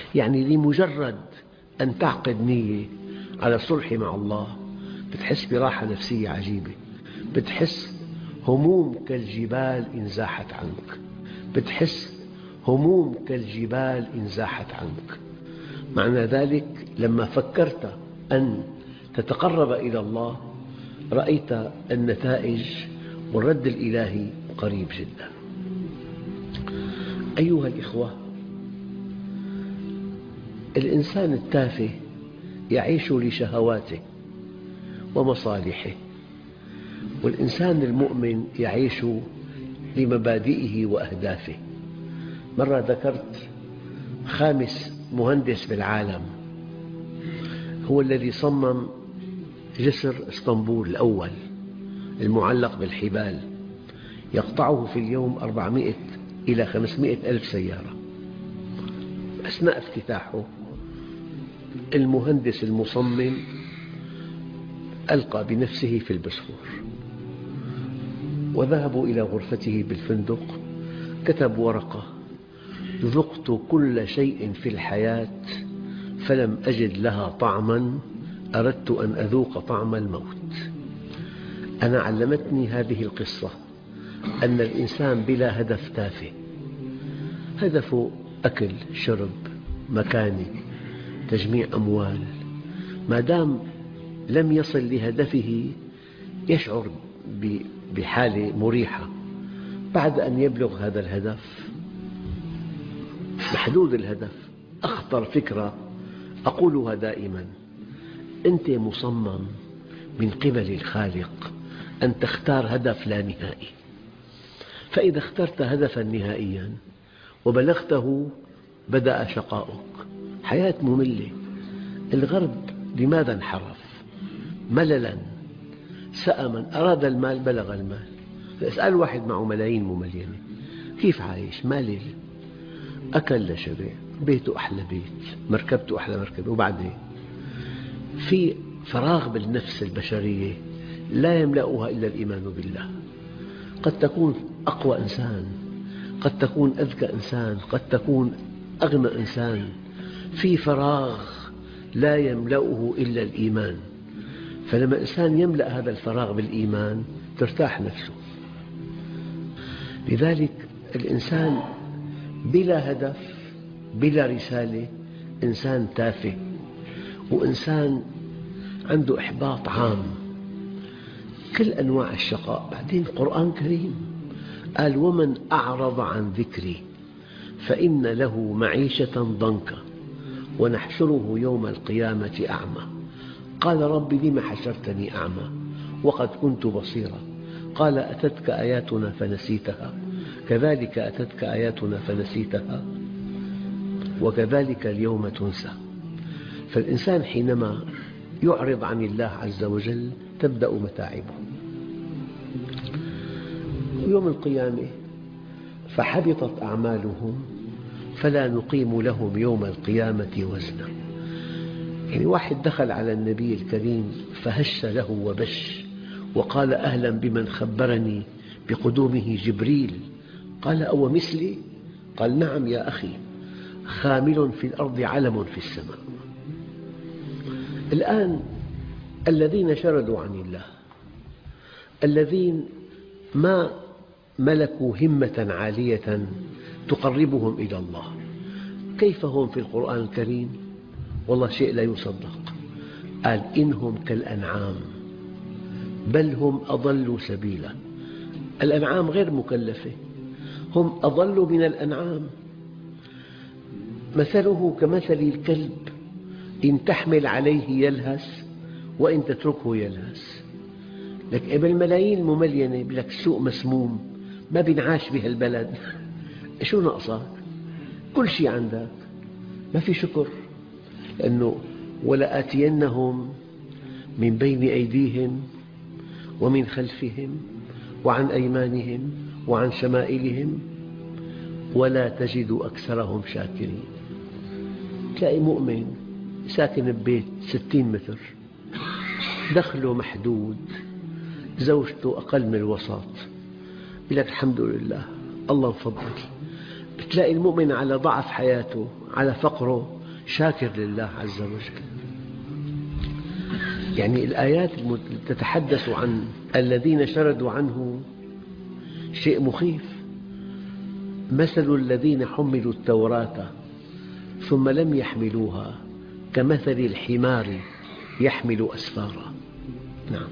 يعني لمجرد أن تعقد نية على الصلح مع الله بتحس براحة نفسية عجيبة، بتحس هموم كالجبال إن زاحت عنك، بتحس هموم كالجبال إن زاحت عنك. معنى ذلك لما فكرت أن تتقرب إلى الله رأيت النتائج والرد الإلهي قريب جدا. أيها الإخوة، الإنسان التافه يعيش لشهواته ومصالحه، والإنسان المؤمن يعيش لمبادئه وأهدافه. مرة ذكرت خامس مهندس بالعالم هو الذي صمم جسر اسطنبول الأول المعلق بالحبال، يقطعه في اليوم 400 إلى 500 ألف سيارة. أثناء افتتاحه المهندس المصمم ألقى بنفسه في البسفور، وذهبوا إلى غرفته بالفندق، كتب ورقة: ذقت كل شيء في الحياة فلم أجد لها طعما، أردت أن أذوق طعم الموت. أنا علمتني هذه القصة أن الإنسان بلا هدف تافه، هدفه أكل، شرب، مكانة، تجميع أموال. ما دام لم يصل لهدفه يشعر بحالة مريحة. بعد أن يبلغ هذا الهدف محدود الهدف. أخطر فكرة أقولها دائما: أنت مصمم من قبل الخالق أن تختار هدف لا نهائي، فإذا اخترت هدفا نهائيا وبلغته بدأ شقاؤك. حياة مملة. الغرب لماذا انحرف؟ مللا سأما، أراد المال بلغ المال. اسأل واحد معه ملايين مملينة كيف عايش؟ مالل، أكل لشبع، بيته أحلى بيت، مركبته أحلى مركبة، وبعدين في فراغ بالنفس البشرية لا يملأها إلا الإيمان بالله. قد تكون أقوى إنسان، قد تكون أذكى إنسان، قد تكون أغنى إنسان، في فراغ لا يملأه إلا الإيمان. فلما الإنسان يملأ هذا الفراغ بالإيمان ترتاح نفسه. لذلك الإنسان بلا هدف بلا رسالة إنسان تافه، وإنسان عنده إحباط عام، كل أنواع الشقاء. بعدين القرآن الكريم قال: ومن أعرض عن ذكري فإن له معيشة ضنكا ونحشره يوم القيامة أعمى. قال: رب لم حشرتني أعمى وقد كنت بصيرا. قال: أتتك آياتنا فنسيتها كذلك أتتك آياتنا فنسيتها وكذلك اليوم تنسى. فالإنسان حينما يعرض عن الله عز وجل تبدأ متاعبه. يوم القيامة: فحبطت أعمالهم فلا نقيم لهم يوم القيامة وزنا. يعني واحد دخل على النبي الكريم فهش له وبش وقال: أهلا بمن خبرني بقدومه جبريل. قال: أو مثلي؟ قال: نعم يا أخي، خامل في الأرض علم في السماء. الآن الذين شردوا عن الله، الذين ما ملكوا همة عالية تقربهم إلى الله، كيف هم في القرآن الكريم؟ والله شيء لا يصدق. قال: إنهم كالأنعام بل هم أضل سبيلا. الأنعام غير مكلفة، هم أضل من الأنعام. مثله كمثل الكلب إن تحمل عليه يلهث وإن تتركه يلهث. لك بالملايين المملينة يقول لك السوق مسموم، ما بينعاش بهالبلد. شو ناقصك؟ كل شيء عندك، ما في شكر. لأنه ولآتينهم من بين أيديهم ومن خلفهم وعن أيمانهم وعن شمائلهم ولا تجد أكثرهم شاكرين. تلاقي مؤمن ساكن ببيت 60 متر، دخله محدود، زوجته أقل من الوسط، يقول لك الحمد لله الله مفضل. بتلاقي المؤمن على ضعف حياته، على فقره، شاكر لله عز وجل. يعني الآيات تتحدث عن الذين شردوا عنه شيء مخيف. مثل الذين حملوا التوراة ثم لم يحملوها كمثل الحمار يحمل أسفارا. نعم.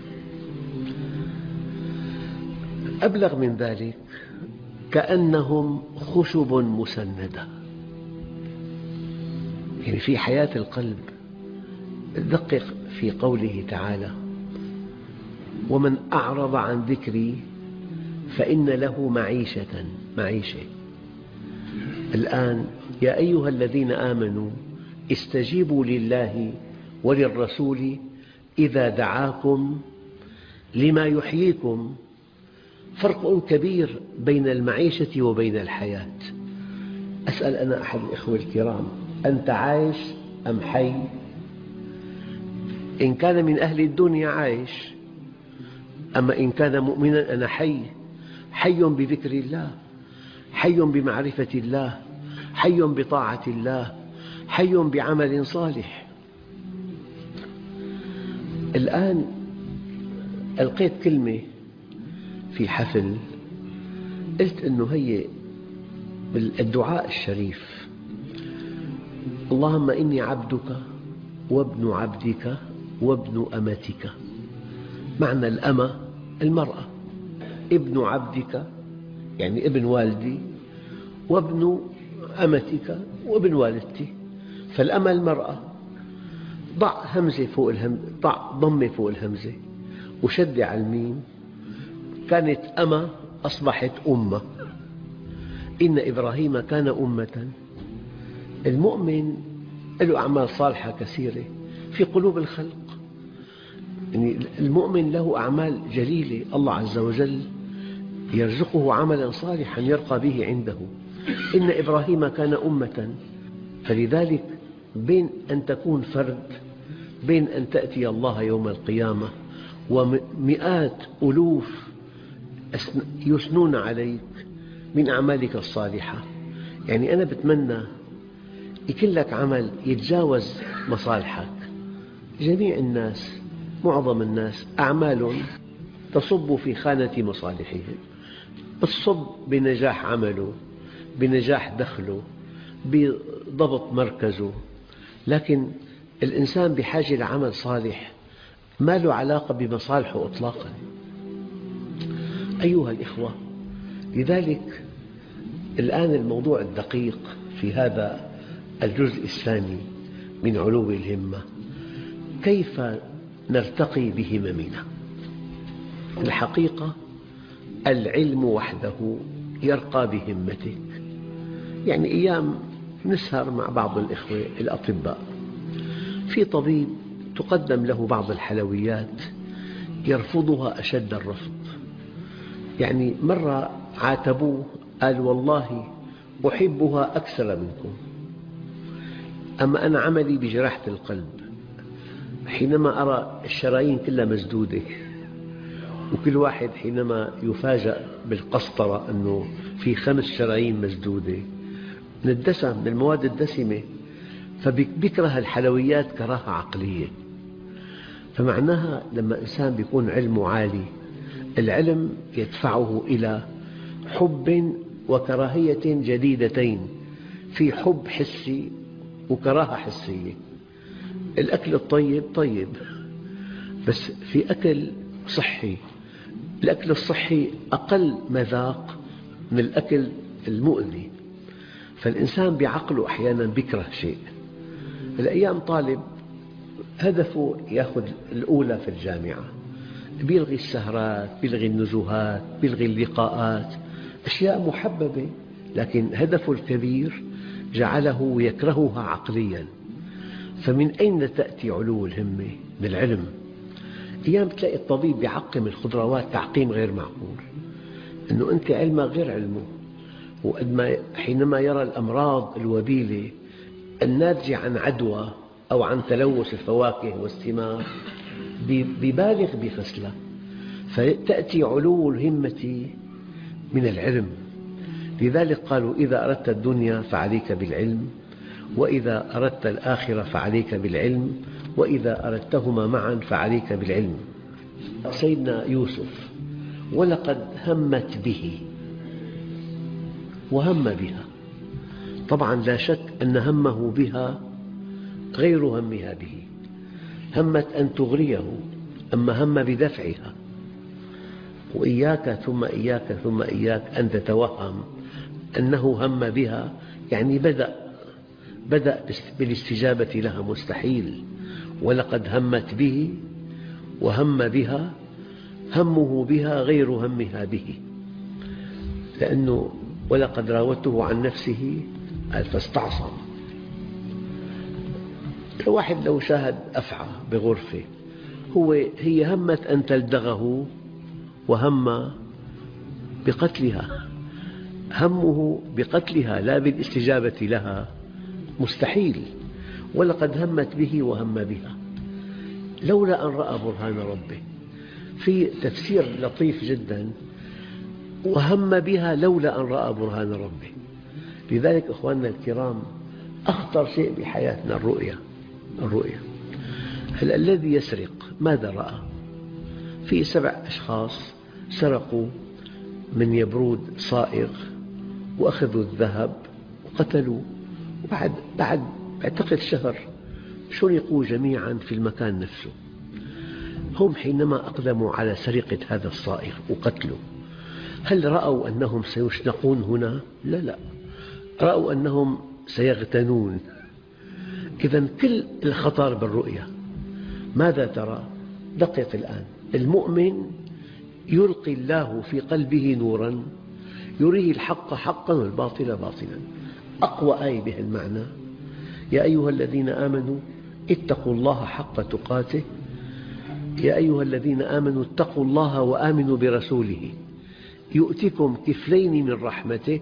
أبلغ من ذلك، كأنهم خشب مسندة. يعني في حياة القلب. دقق في قوله تعالى: ومن أعرض عن ذكري فإن له معيشة. الآن يا أيها الذين آمنوا استجيبوا لله وللرسول إذا دعاكم لما يحييكم. فرق كبير بين المعيشة وبين الحياة. أسأل أنا أحد الإخوة الكرام: أنت عايش أم حي؟ إن كان من أهل الدنيا عايش، أما إن كان مؤمنا أنا حي بذكر الله، حي بمعرفة الله، حي بطاعة الله، حي بعمل صالح. الآن ألقيت كلمة في حفل، قلت أنه هي الدعاء الشريف: اللهم إني عبدك وابن عبدك وابن أمتك. معنى الأمة المرأة، ابن عبدك يعني ابن والدي، وابن أمتك وابن والدتي. فالأمة المرأة. ضع همزة فوق الهمزة، ضع ضمة فوق الهمزة وشد على الميم. كانت أمة أصبحت أمة. إن إبراهيم كان أمة. المؤمن له أعمال صالحة كثيرة في قلوب الخلق. يعني المؤمن له أعمال جليلة، الله عز وجل يرزقه عملا صالحا يرقى به عنده. إن إبراهيم كان أمة. فلذلك بين أن تكون فرد، بين أن تأتي الله يوم القيامة ومئات ألوف يثنون عليك من أعمالك الصالحة. يعني أنا بتمنى يكون لك عمل يتجاوز مصالحك. جميع الناس، معظم الناس أعمال تصب في خانة مصالحهم، تصب بنجاح عمله، بنجاح دخله، بضبط مركزه. لكن الإنسان بحاجة لعمل صالح ما له علاقة بمصالحه إطلاقا. أيها الإخوة، لذلك الآن الموضوع الدقيق في هذا الجزء الثاني من علو الهمة: كيف نرتقي بهممنا؟ الحقيقة العلم وحده يرقى بهمتك. يعني أيام نسهر مع بعض الإخوة الأطباء، في طبيب تقدم له بعض الحلويات يرفضها أشد الرفض. يعني مرة عاتبوه، قال: والله أحبها أكثر منكم، أما أنا عملي بجراحة القلب. حينما أرى الشرايين كلها مسدودة، وكل واحد حينما يفاجأ بالقسطرة أنه في 5 شرايين مسدودة من الدسم، من المواد الدسمة، فبيكره الحلويات كراهة عقلية. فمعناها لما إنسان يكون علمه عالي، العلم يدفعه إلى حب وكراهية جديدتين. في حب حسي وكراهة حسية. الأكل الطيب طيب، بس في أكل صحي. الأكل الصحي أقل مذاق من الأكل المؤذي. فالإنسان بعقله أحيانا يكره شيء. الأيام طالب هدفه يأخذ الأولى في الجامعة، بيلغي السهرات، بيلغي النزهات، بيلغي اللقاءات، أشياء محببة، لكن هدفه الكبير جعله يكرهها عقليا. فمن أين تأتي علو الهمة؟ من العلم. أيام تلاقي الطبيب يعقم الخضروات تعقيم غير معقول، أنه أنت علمك غير علمه. حينما يرى الأمراض الوبيلة الناتجة عن عدوى أو عن تلوث الفواكه والثمار ببالغ بغسلها. فتأتي علو الهمة من العلم. لذلك قالوا: إذا أردت الدنيا فعليك بالعلم، وإذا أردت الآخرة فعليك بالعلم، وإذا أردتهما معا فعليك بالعلم. سيدنا يوسف ولقد همت به وهم بها، طبعا لا شك أن همه بها غير همها به، همت أن تغريه، أما هم بدفعها. وإياك ثم إياك ثم إياك أن تتوهم أنه هم بها يعني بدأ بالاستجابة لها، مستحيل. ولقد همت به وهم بها، همه بها غير همها به، لأنه ولقد راودته عن نفسه فاستعصم. الواحد لو شاهد أفعى بغرفة هي همت أن تلدغه وهم بقتلها، همه بقتلها لا بالاستجابة لها، مستحيل. ولقد همت به وهم بها لولا أن رأى برهان ربه. في تفسير لطيف جدا: وهم بها لولا أن رأى برهان ربه. لذلك أخواننا الكرام، أخطر شيء بحياتنا الرؤية. الذي يسرق ماذا رأى؟ في 7 أشخاص سرقوا من يبرود صائغ وأخذوا الذهب وقتلوا، بعد أعتقد شهر شرقوا جميعا في المكان نفسه. هم حينما أقدموا على سرقة هذا الصائغ وقتله، هل رأوا أنهم سيشنقون هنا؟ لا، رأوا أنهم سيغتنون. إذن كل الخطر بالرؤية. ماذا ترى؟ دقق الآن. المؤمن يلقي الله في قلبه نورا يريه الحق حقا والباطل باطلا. أقوى آية بها المعنى: يا أيها الذين آمنوا اتقوا الله حق تقاته، يا أيها الذين آمنوا اتقوا الله وآمنوا برسوله يؤتكم كفلين من رحمته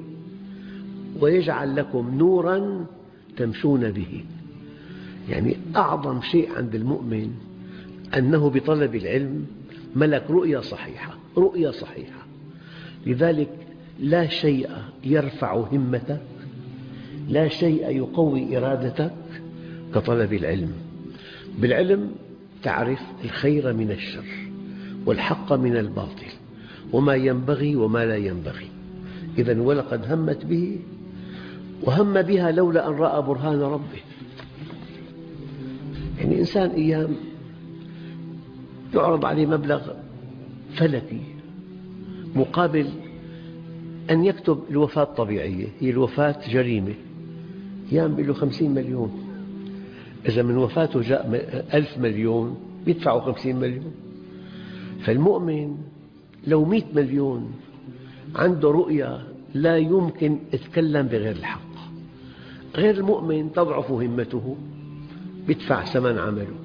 ويجعل لكم نورا تمشون به. يعني أعظم شيء عند المؤمن أنه بطلب العلم ملك رؤية صحيحة. لذلك لا شيء يرفع همتك، لا شيء يقوي إرادتك كطلب العلم. بالعلم تعرف الخير من الشر والحق من الباطل وما ينبغي وما لا ينبغي. إذن ولقد همت به وهم بها لولا أن رأى برهان ربه. يعني إنسان أيام يعرض عليه مبلغ فلكي مقابل أن يكتب الوفاة طبيعية، هي الوفاة جريمة، أيام يقول له 50 مليون. إذا من وفاته جاء 1000 مليون يدفعوا 50 مليون. فالمؤمن لو 100 مليون عنده رؤية لا يمكن يتكلم بغير الحق. غير المؤمن تضعف همته، يدفع ثمن عمله.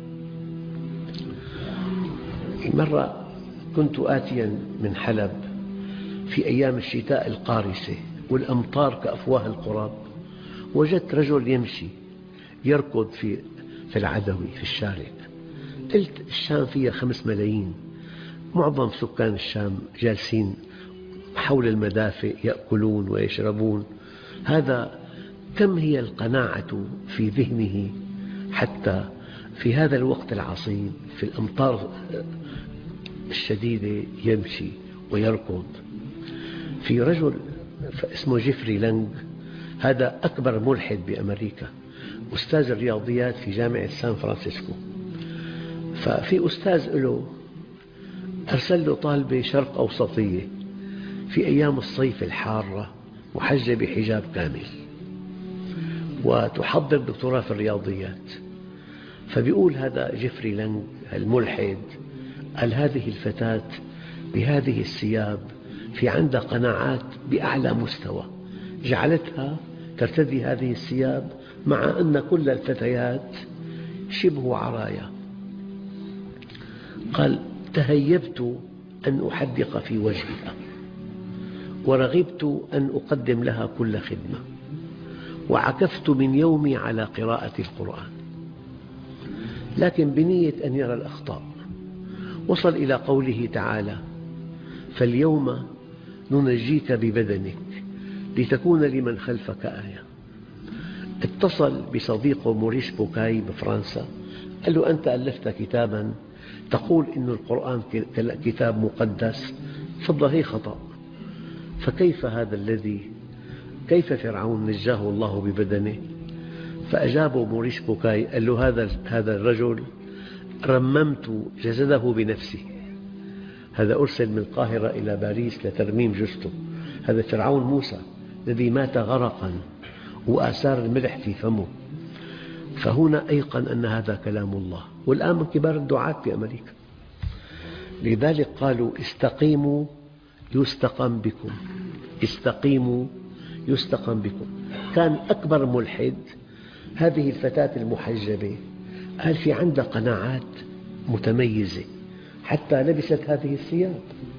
مرة كنت آتيا من حلب في أيام الشتاء القارسة والأمطار كأفواه القراب، وجدت رجل يمشي يركض في العدوي في الشارع. قلت الشام فيها 5 ملايين، معظم سكان الشام جالسين حول المدافئ يأكلون ويشربون، هذا كم هي القناعة في ذهنه حتى في هذا الوقت العصيب في الأمطار الشديدة يمشي ويركض. في رجل اسمه جيفري لانغ، هذا أكبر ملحد بأمريكا، أستاذ الرياضيات في جامعة سان فرانسيسكو. ففي أستاذ له أرسل له طالبة شرق أوسطية في أيام الصيف الحارة محجبة حجاب كامل وتحضر دكتوراه في الرياضيات. فبيقول هذا جيفري لانغ الملحد، قال هذه الفتاة بهذه الثياب في عندها قناعات بأعلى مستوى جعلتها ترتدي هذه الثياب مع أن كل الفتيات شبه عرايا. قال تهيبت أن أحدق في وجهها ورغبت أن أقدم لها كل خدمة، وعكفت من يومي على قراءة القرآن، لكن بنية أن يرى الأخطاء. وصل إلى قوله تعالى فاليوم ننجيك ببدنك لتكون لمن خلفك آية. اتصل بصديقه موريس بوكاي بفرنسا، قال له: أنت ألفت كتابا تقول إن القرآن كتاب مقدس، تفضل، هي خطأ. فكيف هذا كيف فرعون نجاه الله ببدنه؟ فأجابه موريس بوكاي، قال له: هذا الرجل رممت جسده بنفسي، هذا أرسل من القاهرة إلى باريس لترميم جثته، هذا فرعون موسى الذي مات غرقا وآثار الملح في فمه. فهنا أيقن أن هذا كلام الله، والآن من كبار الدعاة في أمريكا. لذلك قالوا: استقيموا يستقم بكم، استقيموا يستقم بكم. كان أكبر ملحد هذه الفتاة المحجبة، قال في عندها قناعات متميزة حتى لبست هذه الثياب.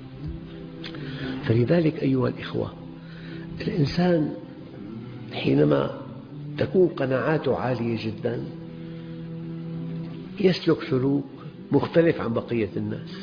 فلذلك أيها الإخوة، الإنسان حينما تكون قناعاته عالية جدا يسلك سلوك مختلف عن بقية الناس.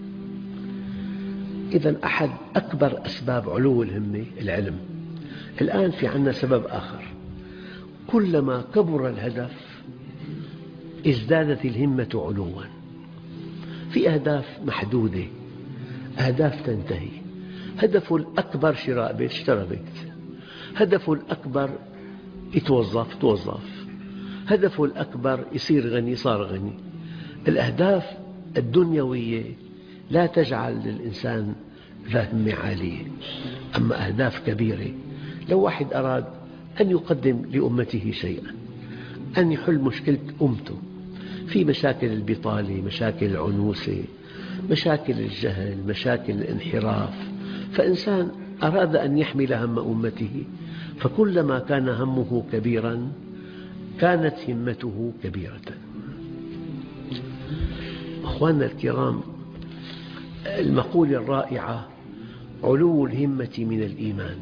إذن أحد أكبر أسباب علو الهمة العلم. الآن في عندنا سبب آخر، كلما كبر الهدف ازدادت الهمة علوا. في أهداف محدودة، أهداف تنتهي. هدفه الأكبر شراء بيت، اشترى بيت. هدفه الأكبر يتوظف. هدفه الأكبر يصير غني، صار غني. الأهداف الدنيوية لا تجعل للإنسان ذا همة عالية. أما أهداف كبيرة، لو واحد أراد أن يقدم لأمته شيئا، أن يحل مشكلة أمته، في مشاكل البطالة، مشاكل العنوسة، مشاكل الجهل، مشاكل الانحراف، فإنسان أراد أن يحمل هم أمته، فكلما كان همه كبيرا كانت همته كبيرة. أخواننا الكرام، المقولة الرائعة: علو الهمة من الإيمان.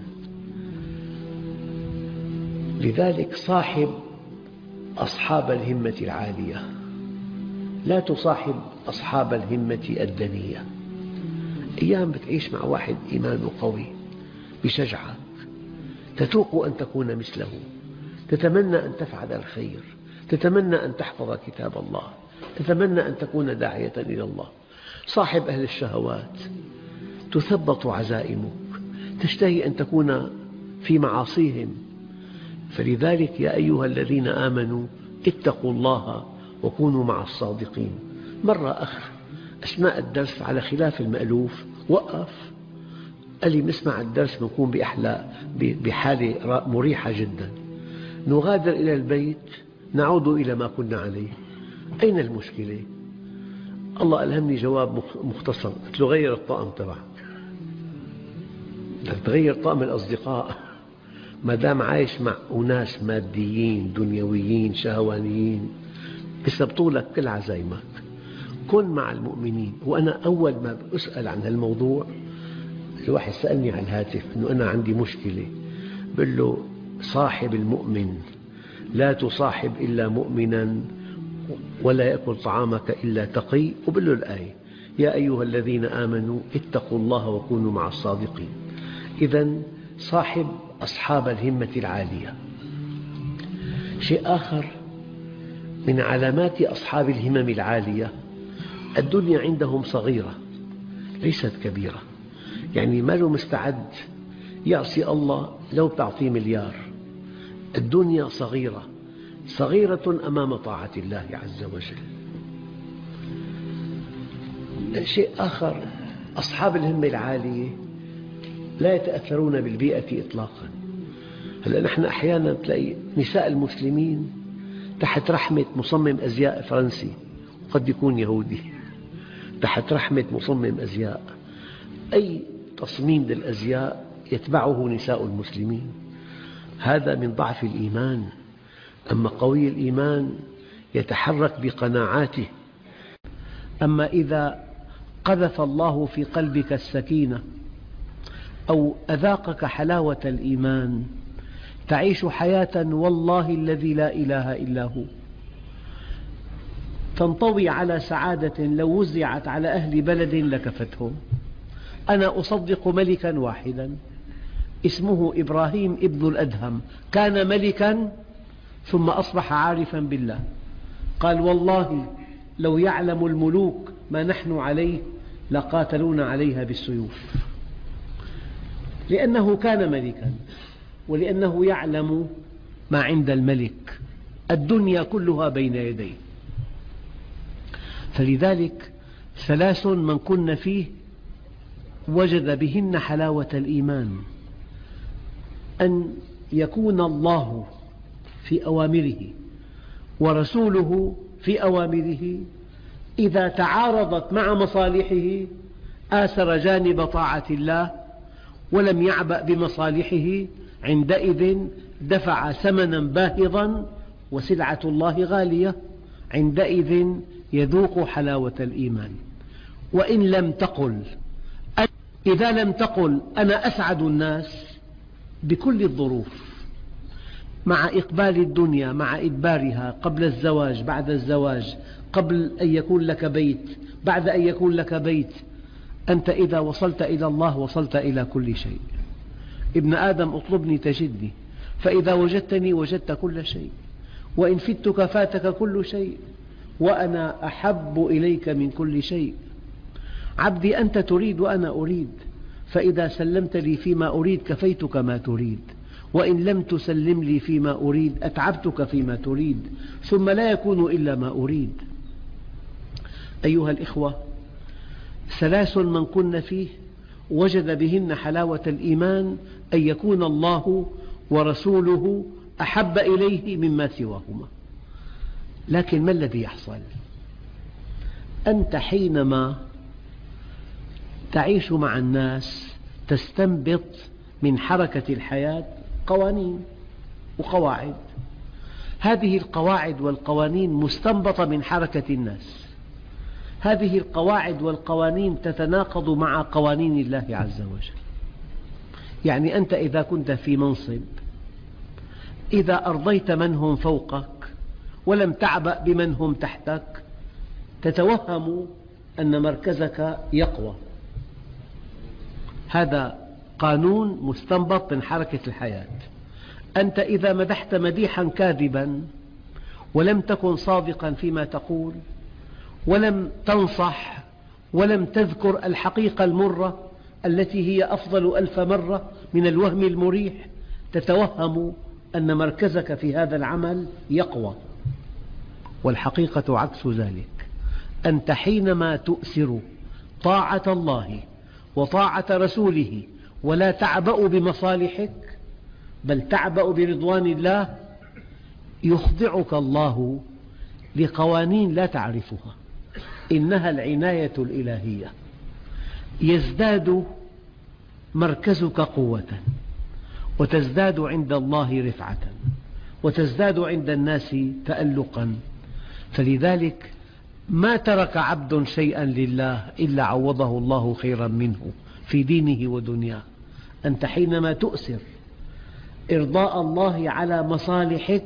لذلك صاحب أصحاب الهمة العالية، لا تصاحب أصحاب الهمة الدنية. أيام بتعيش مع واحد إيمانه قوي بشجعك، تتوق أن تكون مثله، تتمنى أن تفعل الخير، تتمنى أن تحفظ كتاب الله، تتمنى أن تكون داعية إلى الله. صاحب أهل الشهوات تثبط عزائمك، تشتهي أن تكون في معاصيهم. فلذلك يا أيها الذين آمنوا اتقوا الله وكونوا مع الصادقين. مرة أخ أثناء الدرس على خلاف المألوف وقف، قال لي: نسمع الدرس بنكون بحالة مريحة جدا، نغادر إلى البيت نعود إلى ما كنا عليه، أين المشكلة؟ الله ألهمني جواب مختصر، قلت له: غير الطقم تبعك، تغير طقم الأصدقاء. ما دام عايش مع أناس ماديين دنيويين شهوانيين يثبطوا لك كل عزايمك، كن مع المؤمنين. وأنا أول ما أسأل عن هالموضوع، الواحد سألني على الهاتف أنه أنا عندي مشكلة، بقول له: صاحب المؤمن، لا تصاحب إلا مؤمنا ولا يأكل طعامك إلا تقي. وبقول له الآية: يا أيها الذين آمنوا اتقوا الله وكونوا مع الصادقين. إذن صاحب أصحاب الهمة العالية. شيء آخر من علامات أصحاب الهمم العالية، الدنيا عندهم صغيرة ليست كبيرة، يعني ما له مستعد يعصي الله لو تعطيه مليار. الدنيا صغيرة أمام طاعة الله عز وجل. شيء آخر، أصحاب الهمة العالية لا يتأثرون بالبيئة إطلاقا. هلأ نحن أحيانا تلاقي نساء المسلمين تحت رحمة مصمم أزياء فرنسي، قد يكون يهودي، تحت رحمة مصمم أزياء، أي تصميم للأزياء يتبعه نساء المسلمين. هذا من ضعف الإيمان. أما قوي الإيمان يتحرك بقناعاته. أما إذا قذف الله في قلبك السكينة أو أذاقك حلاوة الإيمان، تعيش حياة والله الذي لا إله إلا هو، تنطوي على سعادة لو وزعت على أهل بلد لكفتهم. أنا أصدق ملكا واحدا اسمه إبراهيم ابن الأدهم، كان ملكا ثم أصبح عارفا بالله، قال والله لو يعلم الملوك ما نحن عليه لقاتلونا عليها بالسيوف، لأنه كان ملكا ولأنه يعلم ما عند الملك، الدنيا كلها بين يديه. فلذلك 3 من كن فيه وجد بهن حلاوة الإيمان: أن يكون الله في أوامره ورسوله في أوامره، إذا تعارضت مع مصالحه آثر جانب طاعة الله ولم يعبأ بمصالحه، عندئذ دفع ثمنا باهظا وسلعة الله غالية، عندئذ يذوق حلاوة الإيمان. وإن لم تقل، إذا لم تقل أنا أسعد الناس بكل الظروف، مع إقبال الدنيا مع إدبارها، قبل الزواج بعد الزواج، قبل أن يكون لك بيت بعد أن يكون لك بيت، أنت إذا وصلت إلى الله وصلت إلى كل شيء. ابن آدم اطلبني تجدني، فإذا وجدتني وجدت كل شيء، وإن فتك فاتك كل شيء، وأنا أحب إليك من كل شيء. عبدي أنت تريد وأنا أريد، فإذا سلمت لي فيما أريد كفيتك ما تريد، وإن لم تسلم لي فيما أريد أتعبتك فيما تريد، ثم لا يكون إلا ما أريد. أيها الإخوة، 3 من كن فيه وجد بهن حلاوة الإيمان: أن يكون الله ورسوله أحب إليه مما سواهما. لكن ما الذي يحصل؟ أنت حينما تعيش مع الناس تستنبط من حركة الحياة قوانين وقواعد، هذه القواعد والقوانين مستنبطة من حركة الناس، هذه القواعد والقوانين تتناقض مع قوانين الله عز وجل. يعني أنت إذا كنت في منصب، إذا أرضيت من هم فوقك ولم تعبأ بمن هم تحتك، تتوهم أن مركزك يقوى. هذا قانون مستنبط من حركة الحياة. أنت إذا مدحت مديحا كاذبا ولم تكن صادقا فيما تقول، ولم تنصح ولم تذكر الحقيقة المرة التي هي أفضل 1000 مرة من الوهم المريح، تتوهم أن مركزك في هذا العمل يقوى، والحقيقة عكس ذلك. أنت حينما تؤثر طاعة الله وطاعة رسوله ولا تعبأ بمصالحك بل تعبأ برضوان الله، يخضعك الله لقوانين لا تعرفها، إنها العناية الإلهية. يزداد مركزك قوة، وتزداد عند الله رفعة، وتزداد عند الناس تألقا. فلذلك ما ترك عبد شيئا لله إلا عوضه الله خيرا منه في دينه ودنياه. أنت حينما تؤثر إرضاء الله على مصالحك،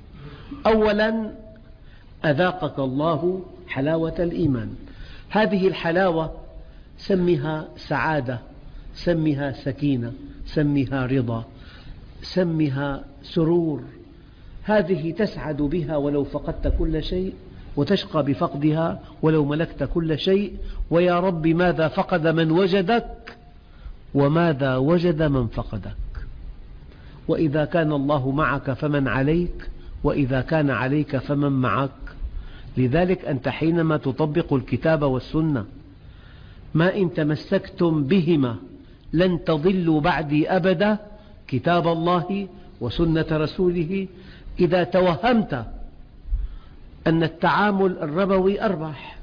أولا أذاقك الله حلاوة الإيمان. هذه الحلاوة سمها سعادة، سمها سكينة، سمها رضا، سمها سرور. هذه تسعد بها ولو فقدت كل شيء، وتشقى بفقدها ولو ملكت كل شيء. ويا رب ماذا فقد من وجدك وماذا وجد من فقدك. وإذا كان الله معك فمن عليك، وإذا كان عليك فمن معك. لذلك أنت حينما تطبق الكتاب والسنة، ما إن تمسكتم بهما لن تضلوا بعدي أبدا، كتاب الله وسنة رسوله. إذا توهمت أن التعامل الربوي أربح،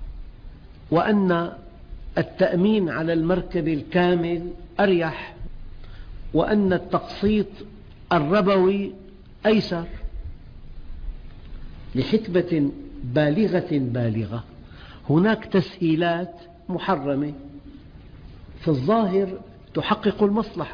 وأن التأمين على المركب الكامل أريح، وأن التقسيط الربوي أيسر، لحكمة بالغة هناك تسهيلات محرمة في الظاهر تحقق المصلحة.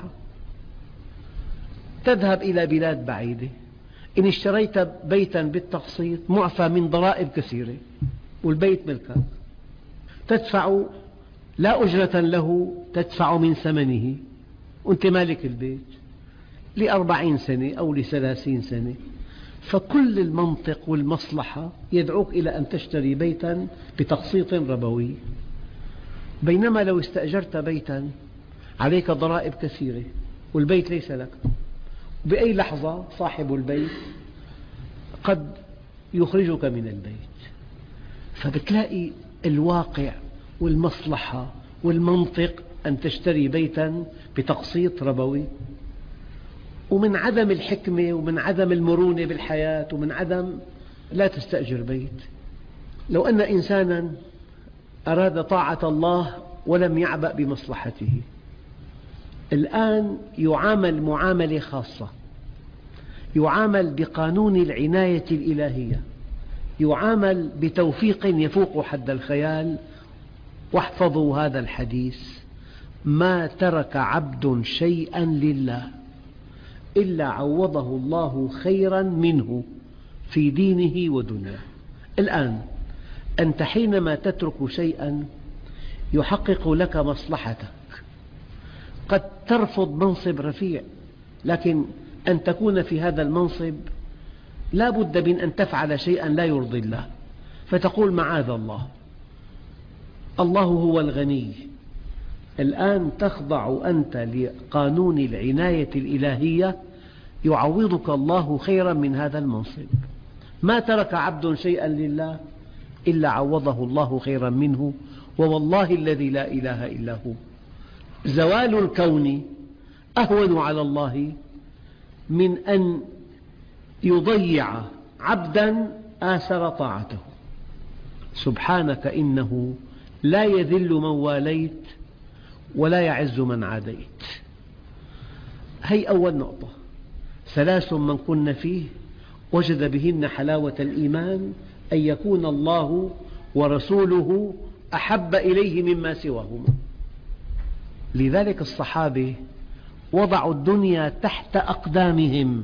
تذهب إلى بلاد بعيدة، إن اشتريت بيتا بالتقسيط معفى من ضرائب كثيرة والبيت ملكك، تدفع لا أجرة له، تدفع من ثمنه وأنت مالك البيت ل40 سنة أو ل30 سنة. فكل المنطق والمصلحة يدعوك إلى أن تشتري بيتا بتقسيط ربوي، بينما لو استأجرت بيتا عليك ضرائب كثيرة والبيت ليس لك، بأي لحظة صاحب البيت قد يخرجك من البيت. فبتلاقي الواقع والمصلحة والمنطق أن تشتري بيتا بتقسيط ربوي، ومن عدم الحكمة ومن عدم المرونة بالحياة ومن عدم لا تستأجر بيت. لو أن إنسانا أراد طاعة الله ولم يعبأ بمصلحته، الآن يعامل معاملة خاصة، يعامل بقانون العناية الإلهية، يعامل بتوفيق يفوق حد الخيال. واحفظوا هذا الحديث: ما ترك عبد شيئا لله إلا عوضه الله خيرا منه في دينه ودنياه. الآن أنت حينما تترك شيئا يحقق لك مصلحتك، قد ترفض منصب رفيع، لكن أن تكون في هذا المنصب لا بد من أن تفعل شيئا لا يرضي الله، فتقول معاذ الله، الله هو الغني. الآن تخضع أنت لقانون العناية الإلهية، يعوضك الله خيرا من هذا المنصب. ما ترك عبد شيئا لله إلا عوضه الله خيرا منه، ووالله الذي لا إله إلا هو زوال الكون أهون على الله من أن يضيع عبدا آثر طاعته. سبحانك إنه لا يذل من واليت ولا يعز من عاديت. هي أول نقطة. 3 من كن فيه وجد بهن حلاوة الإيمان أن يكون الله ورسوله أحب إليه مما سواهما. لذلك الصحابة وضعوا الدنيا تحت أقدامهم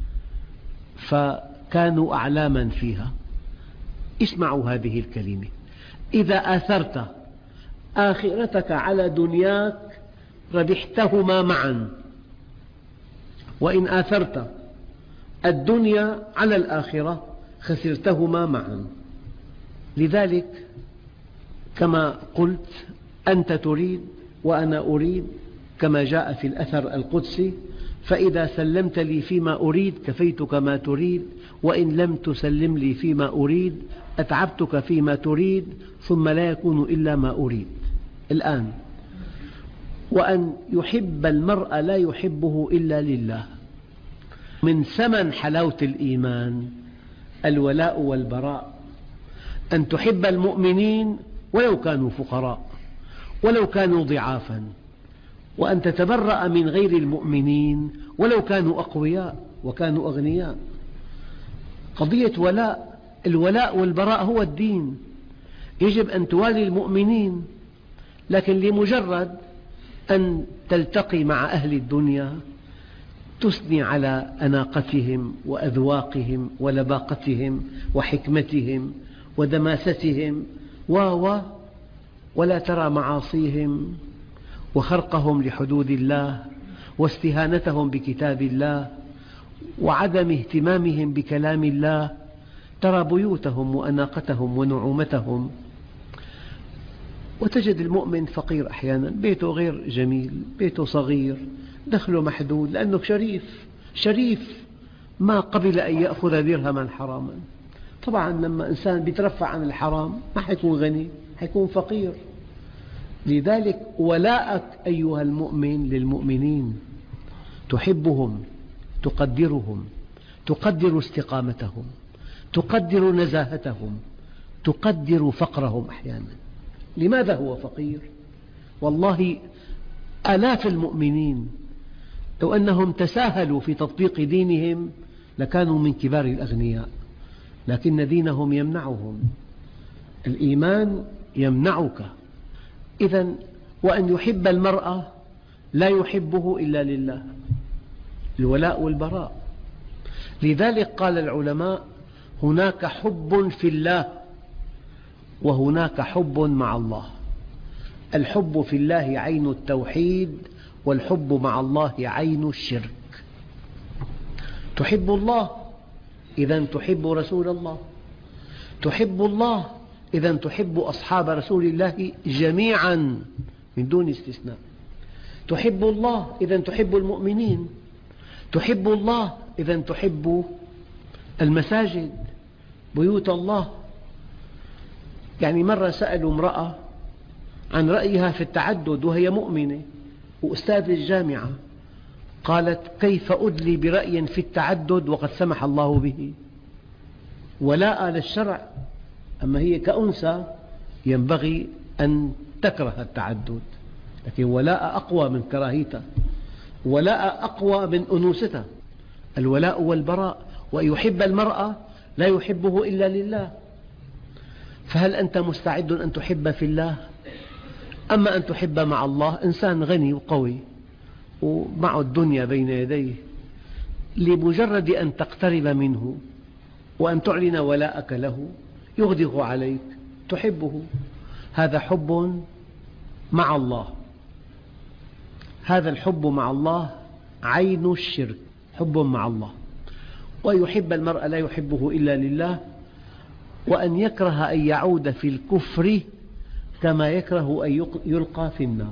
فكانوا أعلاما فيها. اسمعوا هذه الكلمة: إذا آثرت آخرتك على دنياك ربحتهما معا، وإن آثرت الدنيا على الآخرة خسرتهما معا. لذلك كما قلت، أنت تريد وأنا أريد، كما جاء في الأثر القدسي: فإذا سلمت لي فيما أريد كفيتك ما تريد، وإن لم تسلم لي فيما أريد أتعبتك فيما تريد، ثم لا يكون إلا ما أريد. الآن وأن يحب المرء لا يحبه إلا لله. من ثمن حلاوة الإيمان الولاء والبراء، أن تحب المؤمنين ولو كانوا فقراء ولو كانوا ضعافا، وأن تتبرأ من غير المؤمنين ولو كانوا أقوياء وكانوا أغنياء. قضية ولاء، الولاء والبراء هو الدين. يجب أن توالي المؤمنين، لكن لمجرد أن تلتقي مع أهل الدنيا تثني على أناقتهم وأذواقهم ولباقتهم وحكمتهم ودماستهم ولا ترى معاصيهم وخرقهم لحدود الله واستهانتهم بكتاب الله وعدم اهتمامهم بكلام الله. ترى بيوتهم وأناقتهم ونعومتهم. وتجد المؤمن فقير أحيانا، بيته غير جميل، بيته صغير، دخله محدود، لأنه شريف ما قبل أن يأخذ درهما حراما. طبعا لما إنسان يترفع عن الحرام ما حيكون غني، حيكون فقير. لذلك ولاءك أيها المؤمن للمؤمنين، تحبهم، تقدرهم، تقدر استقامتهم، تقدر نزاهتهم، تقدر فقرهم أحيانا. لماذا هو فقير؟ والله آلاف المؤمنين لو أنهم تساهلوا في تطبيق دينهم لكانوا من كبار الأغنياء، لكن دينهم يمنعهم. الإيمان يمنعك. إذن وأن يحب المرء لا يحبه إلا لله، الولاء والبراء. لذلك قال العلماء: هناك حب في الله وهناك حب مع الله. الحب في الله عين التوحيد، والحب مع الله عين الشرك. تحب الله إذا تحب رسول الله. تحب الله إذا تحب أصحاب رسول الله جميعا من دون استثناء. تحب الله إذا تحب المؤمنين. تحب الله إذا تحب المساجد بيوت الله. يعني مرة سألوا امرأة عن رأيها في التعدد وهي مؤمنة وأستاذ الجامعة، قالت: كيف أدلي برأي في التعدد وقد سمح الله به؟ ولاء للشرع، أما هي كأنثى ينبغي أن تكره التعدد، لكن ولاء أقوى من كراهيتها، ولاء أقوى من أنوثتها. الولاء والبراء، ويحب المرأة لا يحبه إلا لله. فهل أنت مستعد أن تحب في الله؟ أما أن تحب مع الله، إنسان غني وقوي ومعه الدنيا بين يديه، لمجرد أن تقترب منه وأن تعلن ولاءك له يغدق عليك، تحبه. هذا حب مع الله. هذا الحب مع الله عين الشرك، حب مع الله. ويحب المرء لا يحبه إلا لله، وأن يكره أن يعود في الكفر كما يكره أن يلقى في النار.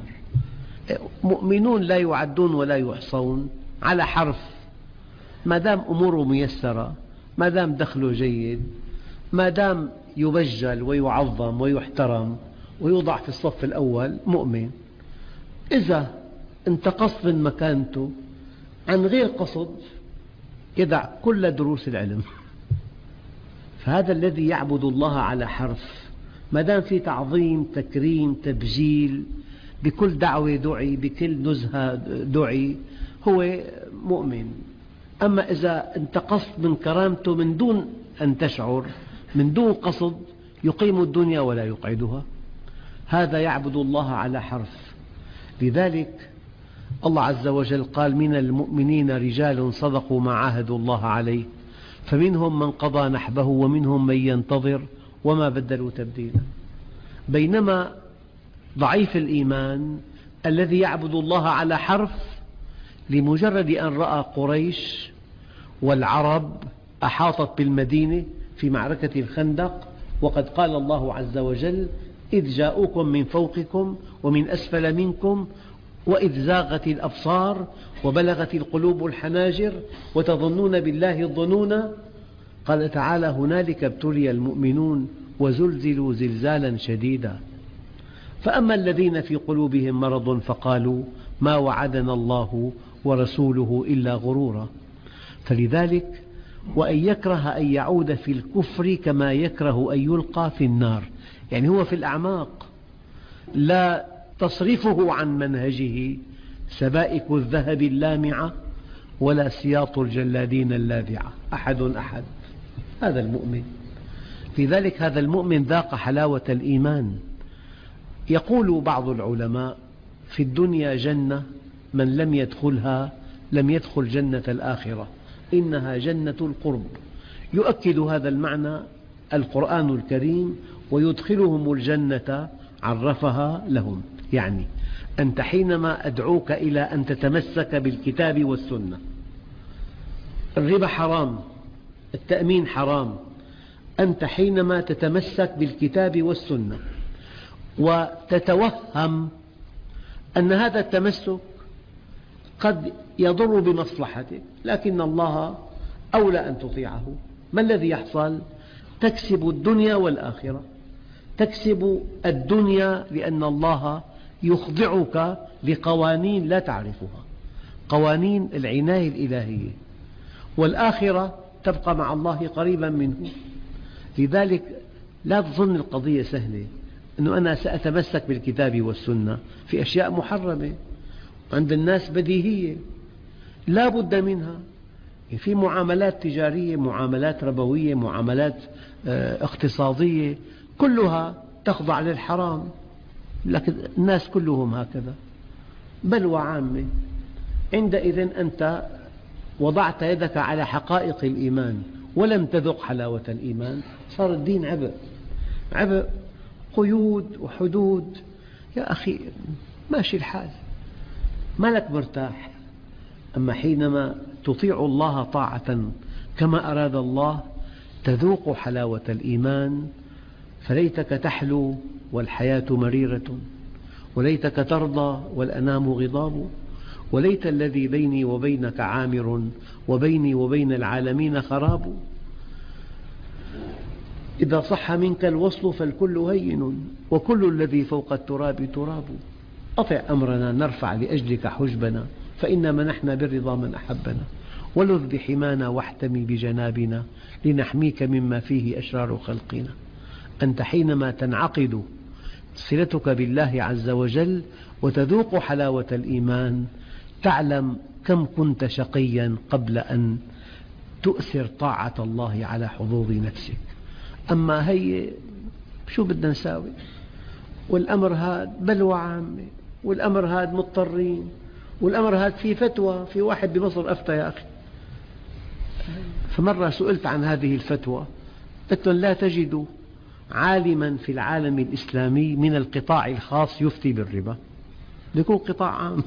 مؤمنون لا يعدون ولا يحصون على حرف، ما دام أموره ميسرة، ما دام دخله جيد، ما دام يبجل ويعظم ويحترم ويوضع في الصف الأول، مؤمن. إذا انتقص من مكانته عن غير قصد يدع كل دروس العلم. فهذا الذي يعبد الله على حرف، ما دام في تعظيم تكريم تبجيل، بكل دعوة دعي، بكل نزهة دعي، هو مؤمن. أما إذا انتقصت من كرامته من دون أن تشعر، من دون قصد، يقيم الدنيا ولا يقعدها، هذا يعبد الله على حرف. لذلك الله عز وجل قال: من المؤمنين رجال صدقوا ما عاهدوا الله عليه فمنهم من قضى نحبه ومنهم من ينتظر وما بدلوا تبديلا. بينما ضعيف الإيمان الذي يعبد الله على حرف، لمجرد أن رأى قريش والعرب أحاطت بالمدينة في معركة الخندق، وقد قال الله عز وجل: إذ جاءوكم من فوقكم ومن أسفل منكم وإذ زاغت الأبصار وبلغت القلوب الحناجر وتظنون بالله الظنون. قال تعالى: هنالك ابتلي المؤمنون وزلزلوا زلزالا شديدا. فأما الذين في قلوبهم مرض فقالوا ما وعدنا الله ورسوله إلا غرورا. فلذلك وأن يكره أن يعود في الكفر كما يكره أن يلقى في النار، يعني هو في الأعماق لا تصرفه عن منهجه سبائك الذهب اللامعة ولا سياط الجلادين اللاذعة، أحد. هذا المؤمن. لذلك هذا المؤمن ذاق حلاوة الإيمان. يقول بعض العلماء: في الدنيا جنة من لم يدخلها لم يدخل جنة الآخرة، إنها جنة القرب. يؤكد هذا المعنى القرآن الكريم: ويدخلهم الجنة عرفها لهم. يعني أنت حينما أدعوك إلى أن تتمسك بالكتاب والسنة، الربا حرام، التأمين حرام، أنت حينما تتمسك بالكتاب والسنة وتتوهم أن هذا التمسك قد يضر بمصلحتك، لكن الله أولى أن تطيعه، ما الذي يحصل؟ تكسب الدنيا والآخرة. تكسب الدنيا لأن الله يخضعك لقوانين لا تعرفها، قوانين العناية الإلهية، والآخرة تبقى مع الله قريبا منه. لذلك لا تظن القضية سهلة، أنه أنا سأتمسك بالكتاب والسنة في أشياء محرمة عند الناس بديهية لا بد منها. في معاملات تجارية، معاملات ربوية، معاملات اقتصادية، كلها تخضع للحرام، لكن الناس كلهم هكذا، بلوى عامة. عندئذ أنت وضعت يدك على حقائق الإيمان ولم تذق حلاوة الإيمان، صار الدين عبء، قيود وحدود. يا أخي ماشي الحال، ما لك مرتاح. أما حينما تطيع الله طاعة كما أراد الله تذوق حلاوة الإيمان، فليتك تحلو والحياة مريرة، وليتك ترضى والأنام غضاب، وليت الذي بيني وبينك عامر، وبيني وبين العالمين خراب. إذا صح منك الوصل فالكل هين، وكل الذي فوق التراب تراب. أطع أمرنا نرفع لأجلك حجبنا، فإنا منحنا بالرضا من أحبنا، ولذ بحمانا واحتمي بجنابنا، لنحميك مما فيه أشرار خلقنا. أنت حينما تنعقد صلتك بالله عز وجل وتذوق حلاوة الإيمان تعلم كم كنت شقيا قبل أن تؤثر طاعة الله على حظوظ نفسك. أما هي شو بدنا نساوي، والأمر هذا بلوى عامة، والأمر هذا مضطرين، والأمر هذا في فتوى، في واحد بمصر أفتى يا أخي. فمرة سئلت عن هذه الفتوى قلت لا تجد عالما في العالم الإسلامي من القطاع الخاص يفتي بالربا، يكون قطاع عام.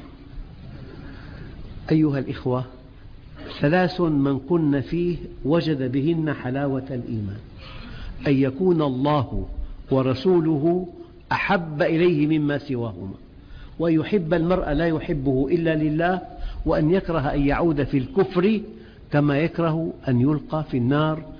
أيها الإخوة، 3 من كن فيه وجد بهن حلاوة الإيمان: أن يكون الله ورسوله أحب إليه مما سواهما، وأن يحب المرء لا يحبه إلا لله، وأن يكره أن يعود في الكفر كما يكره أن يلقى في النار